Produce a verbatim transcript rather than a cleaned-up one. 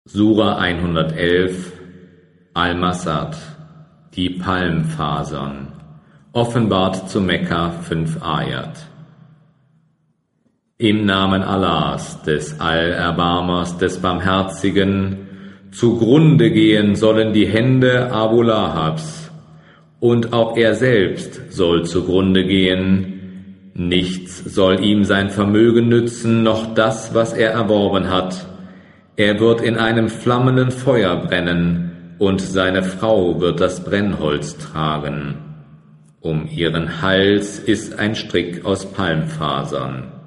Sura hundertelf Al-Masad, die Palmfasern, offenbart zu Mekka fünf Ayat. Im Namen Allahs, des Allerbarmers, des Barmherzigen, zugrunde gehen sollen die Hände Abu Lahabs, und auch er selbst soll zugrunde gehen. Nichts soll ihm sein Vermögen nützen, noch das, was er erworben hat. Er wird in einem flammenden Feuer brennen, und seine Frau wird das Brennholz tragen. Um ihren Hals ist ein Strick aus Palmfasern.